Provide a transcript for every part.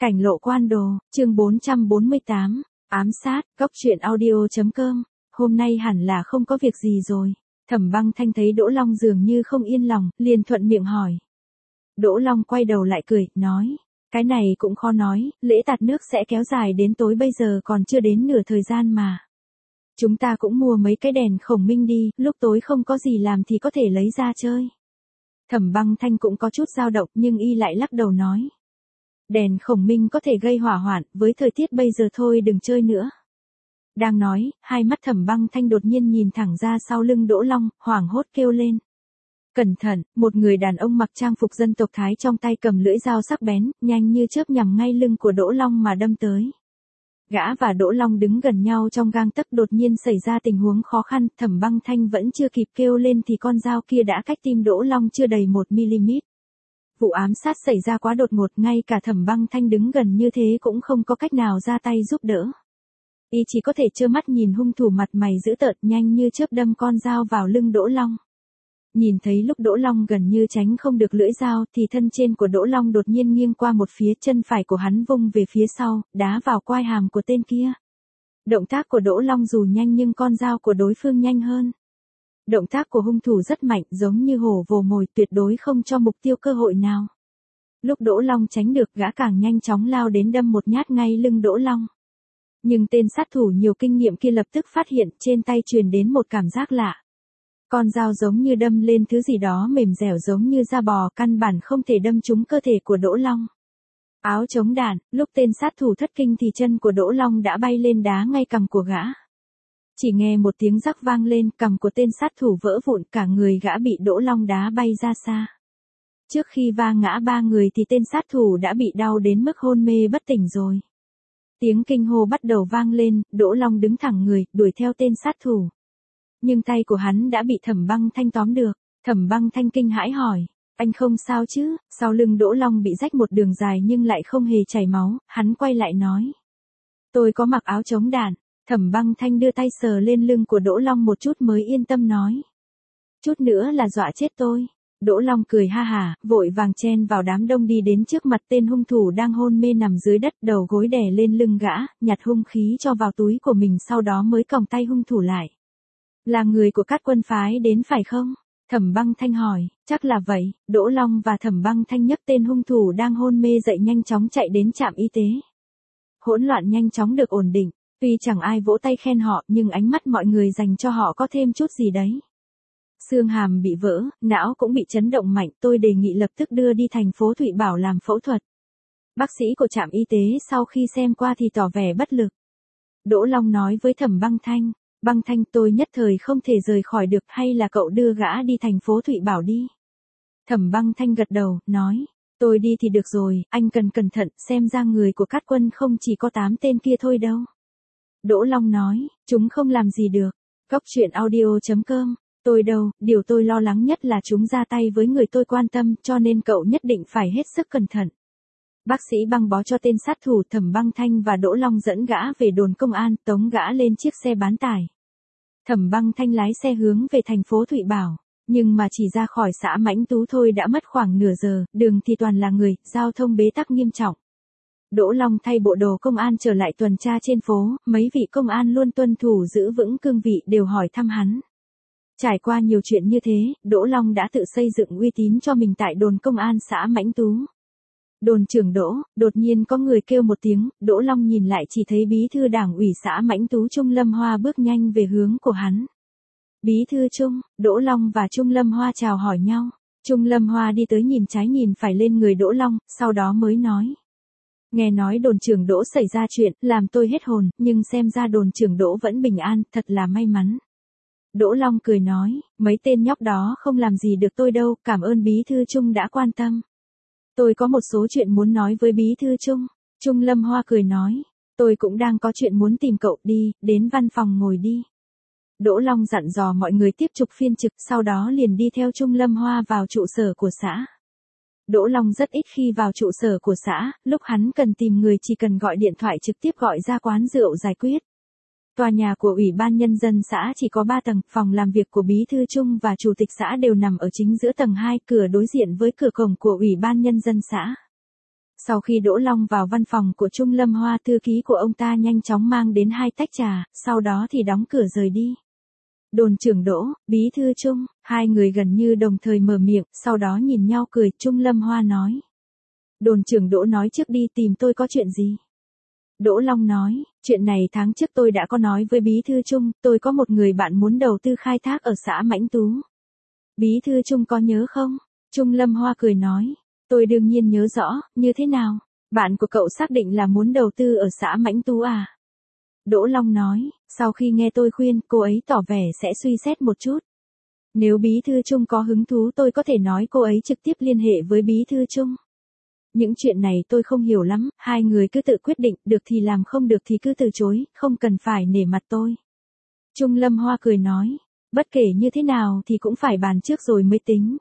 Cảnh lộ quan đồ, chương 448, ám sát, góc truyện audio.com, hôm nay hẳn là không có việc gì rồi. Thẩm Băng Thanh thấy Đỗ Long dường như không yên lòng, liền thuận miệng hỏi. Đỗ Long quay đầu lại cười, nói, cái này cũng khó nói, lễ tạt nước sẽ kéo dài đến tối, bây giờ còn chưa đến nửa thời gian mà. Chúng ta cũng mua mấy cái đèn khổng minh đi, lúc tối không có gì làm thì có thể lấy ra chơi. Thẩm Băng Thanh cũng có chút dao động nhưng y lại lắc đầu nói. Đèn khổng minh có thể gây hỏa hoạn, với thời tiết bây giờ thôi đừng chơi nữa. Đang nói, hai mắt Thẩm Băng Thanh đột nhiên nhìn thẳng ra sau lưng Đỗ Long, hoảng hốt kêu lên. Cẩn thận, một người đàn ông mặc trang phục dân tộc Thái trong tay cầm lưỡi dao sắc bén, nhanh như chớp nhằm ngay lưng của Đỗ Long mà đâm tới. Gã và Đỗ Long đứng gần nhau trong gang tấc, đột nhiên xảy ra tình huống khó khăn, Thẩm Băng Thanh vẫn chưa kịp kêu lên thì con dao kia đã cách tim Đỗ Long chưa đầy 1mm. Vụ ám sát xảy ra quá đột ngột, ngay cả Thẩm Băng Thanh đứng gần như thế cũng không có cách nào ra tay giúp đỡ. Y chỉ có thể trơ mắt nhìn hung thủ mặt mày dữ tợn nhanh như chớp đâm con dao vào lưng Đỗ Long. Nhìn thấy lúc Đỗ Long gần như tránh không được lưỡi dao thì thân trên của Đỗ Long đột nhiên nghiêng qua một phía, chân phải của hắn vung về phía sau, đá vào quai hàm của tên kia. Động tác của Đỗ Long dù nhanh nhưng con dao của đối phương nhanh hơn. Động tác của hung thủ rất mạnh, giống như hổ vồ mồi, tuyệt đối không cho mục tiêu cơ hội nào. Lúc Đỗ Long tránh được, gã càng nhanh chóng lao đến đâm một nhát ngay lưng Đỗ Long. Nhưng tên sát thủ nhiều kinh nghiệm kia lập tức phát hiện trên tay truyền đến một cảm giác lạ. Con dao giống như đâm lên thứ gì đó mềm dẻo giống như da bò, căn bản không thể đâm trúng cơ thể của Đỗ Long. Áo chống đạn, lúc tên sát thủ thất kinh thì chân của Đỗ Long đã bay lên đá ngay cằm của gã. Chỉ nghe một tiếng rắc vang lên, cằm của tên sát thủ vỡ vụn, cả người gã bị Đỗ Long đá bay ra xa. Trước khi va ngã ba người thì tên sát thủ đã bị đau đến mức hôn mê bất tỉnh rồi. Tiếng kinh hô bắt đầu vang lên, Đỗ Long đứng thẳng người, đuổi theo tên sát thủ. Nhưng tay của hắn đã bị Thẩm Băng Thanh tóm được. Thẩm Băng Thanh kinh hãi hỏi, anh không sao chứ? Sau lưng Đỗ Long bị rách một đường dài nhưng lại không hề chảy máu, hắn quay lại nói. Tôi có mặc áo chống đạn. Thẩm Băng Thanh đưa tay sờ lên lưng của Đỗ Long một chút mới yên tâm nói. Chút nữa là dọa chết tôi. Đỗ Long cười ha hả, vội vàng chen vào đám đông đi đến trước mặt tên hung thủ đang hôn mê nằm dưới đất, đầu gối đè lên lưng gã, nhặt hung khí cho vào túi của mình, sau đó mới còng tay hung thủ lại. Là người của Cát Quân phái đến phải không? Thẩm Băng Thanh hỏi. Chắc là vậy. Đỗ Long và Thẩm Băng Thanh nhấc tên hung thủ đang hôn mê dậy, nhanh chóng chạy đến trạm y tế. Hỗn loạn nhanh chóng được ổn định. Tuy chẳng ai vỗ tay khen họ nhưng ánh mắt mọi người dành cho họ có thêm chút gì đấy. Xương hàm bị vỡ, não cũng bị chấn động mạnh, tôi đề nghị lập tức đưa đi thành phố Thụy Bảo làm phẫu thuật. Bác sĩ của trạm y tế sau khi xem qua thì tỏ vẻ bất lực. Đỗ Long nói với Thẩm Băng Thanh. Băng Thanh, tôi nhất thời không thể rời khỏi được, hay là cậu đưa gã đi thành phố Thụy Bảo đi. Thẩm Băng Thanh gật đầu, nói. Tôi đi thì được rồi, anh cần cẩn thận, xem ra người của Cát Quân không chỉ có 8 tên kia thôi đâu. Đỗ Long nói, chúng không làm gì được. Góc truyện audio.com, tôi đâu, điều tôi lo lắng nhất là chúng ra tay với người tôi quan tâm, cho nên cậu nhất định phải hết sức cẩn thận. Bác sĩ băng bó cho tên sát thủ. Thẩm Băng Thanh và Đỗ Long dẫn gã về đồn công an, tống gã lên chiếc xe bán tải. Thẩm Băng Thanh lái xe hướng về thành phố Thụy Bảo, nhưng mà chỉ ra khỏi xã Mãnh Tú thôi đã mất khoảng nửa giờ, đường thì toàn là người, giao thông bế tắc nghiêm trọng. Đỗ Long thay bộ đồ công an trở lại tuần tra trên phố, mấy vị công an luôn tuân thủ giữ vững cương vị đều hỏi thăm hắn. Trải qua nhiều chuyện như thế, Đỗ Long đã tự xây dựng uy tín cho mình tại đồn công an xã Mãnh Tú. Đồn trưởng Đỗ, đột nhiên có người kêu một tiếng, Đỗ Long nhìn lại chỉ thấy bí thư đảng ủy xã Mãnh Tú Trung Lâm Hoa bước nhanh về hướng của hắn. Bí thư Trung, Đỗ Long và Trung Lâm Hoa chào hỏi nhau. Trung Lâm Hoa đi tới nhìn trái nhìn phải lên người Đỗ Long, sau đó mới nói. Nghe nói đồn trưởng Đỗ xảy ra chuyện, làm tôi hết hồn, nhưng xem ra đồn trưởng Đỗ vẫn bình an, thật là may mắn. Đỗ Long cười nói, mấy tên nhóc đó không làm gì được tôi đâu, cảm ơn bí thư Trung đã quan tâm. Tôi có một số chuyện muốn nói với bí thư Trung. Trung Lâm Hoa cười nói, tôi cũng đang có chuyện muốn tìm cậu, đi, đến văn phòng ngồi đi. Đỗ Long dặn dò mọi người tiếp tục phiên trực, sau đó liền đi theo Trung Lâm Hoa vào trụ sở của xã. Đỗ Long rất ít khi vào trụ sở của xã, lúc hắn cần tìm người chỉ cần gọi điện thoại trực tiếp gọi ra quán rượu giải quyết. Tòa nhà của Ủy ban Nhân dân xã chỉ có 3 tầng, phòng làm việc của Bí thư Trung và Chủ tịch xã đều nằm ở chính giữa tầng 2, cửa đối diện với cửa cổng của Ủy ban Nhân dân xã. Sau khi Đỗ Long vào văn phòng của Trung Lâm Hoa, thư ký của ông ta nhanh chóng mang đến 2 tách trà, sau đó thì đóng cửa rời đi. Đồn trưởng Đỗ, bí thư Trung, hai người gần như đồng thời mở miệng, sau đó nhìn nhau cười. Trung Lâm Hoa nói. Đồn trưởng Đỗ nói trước đi, tìm tôi có chuyện gì? Đỗ Long nói, chuyện này tháng trước tôi đã có nói với bí thư Trung, tôi có một người bạn muốn đầu tư khai thác ở xã Mãnh Tú. Bí thư Trung có nhớ không? Trung Lâm Hoa cười nói, tôi đương nhiên nhớ rõ, như thế nào? Bạn của cậu xác định là muốn đầu tư ở xã Mãnh Tú à? Đỗ Long nói, sau khi nghe tôi khuyên, cô ấy tỏ vẻ sẽ suy xét một chút. Nếu bí thư Trung có hứng thú tôi có thể nói cô ấy trực tiếp liên hệ với bí thư Trung. Những chuyện này tôi không hiểu lắm, hai người cứ tự quyết định, được thì làm không được thì cứ từ chối, không cần phải nể mặt tôi. Trung Lâm Hoa cười nói, bất kể như thế nào thì cũng phải bàn trước rồi mới tính.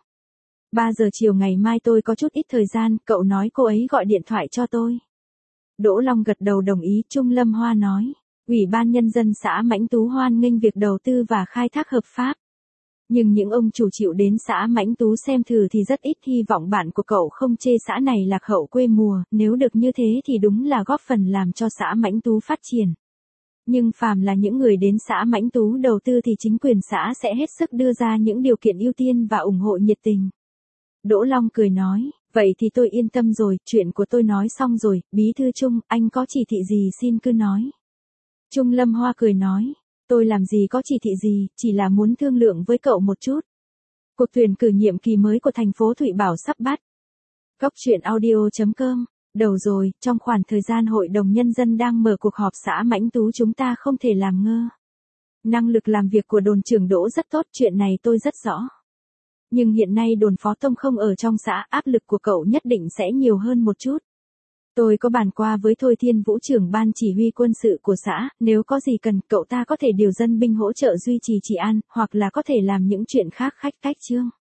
3 giờ chiều ngày mai tôi có chút ít thời gian, cậu nói cô ấy gọi điện thoại cho tôi. Đỗ Long gật đầu đồng ý. Trung Lâm Hoa nói, Ủy ban Nhân dân xã Mãnh Tú hoan nghênh việc đầu tư và khai thác hợp pháp. Nhưng những ông chủ chịu đến xã Mãnh Tú xem thử thì rất ít, hy vọng bạn của cậu không chê xã này lạc hậu quê mùa, nếu được như thế thì đúng là góp phần làm cho xã Mãnh Tú phát triển. Nhưng phàm là những người đến xã Mãnh Tú đầu tư thì chính quyền xã sẽ hết sức đưa ra những điều kiện ưu tiên và ủng hộ nhiệt tình. Đỗ Long cười nói, vậy thì tôi yên tâm rồi, chuyện của tôi nói xong rồi, bí thư Trung, anh có chỉ thị gì xin cứ nói. Trung Lâm Hoa cười nói, tôi làm gì có chỉ thị gì, chỉ là muốn thương lượng với cậu một chút. Cuộc tuyển cử nhiệm kỳ mới của thành phố Thụy Bảo sắp bắt. Góc truyện audio.com. Đầu rồi, trong khoảng thời gian Hội đồng Nhân dân đang mở cuộc họp xã Mãnh Tú chúng ta không thể làm ngơ. Năng lực làm việc của đồn trưởng Đỗ rất tốt, chuyện này tôi rất rõ. Nhưng hiện nay đồn phó Tông không ở trong xã, áp lực của cậu nhất định sẽ nhiều hơn một chút. Tôi có bàn qua với Thôi Thiên Vũ trưởng ban chỉ huy quân sự của xã, nếu có gì cần cậu ta có thể điều dân binh hỗ trợ duy trì trị an, hoặc là có thể làm những chuyện khác khách tách chương.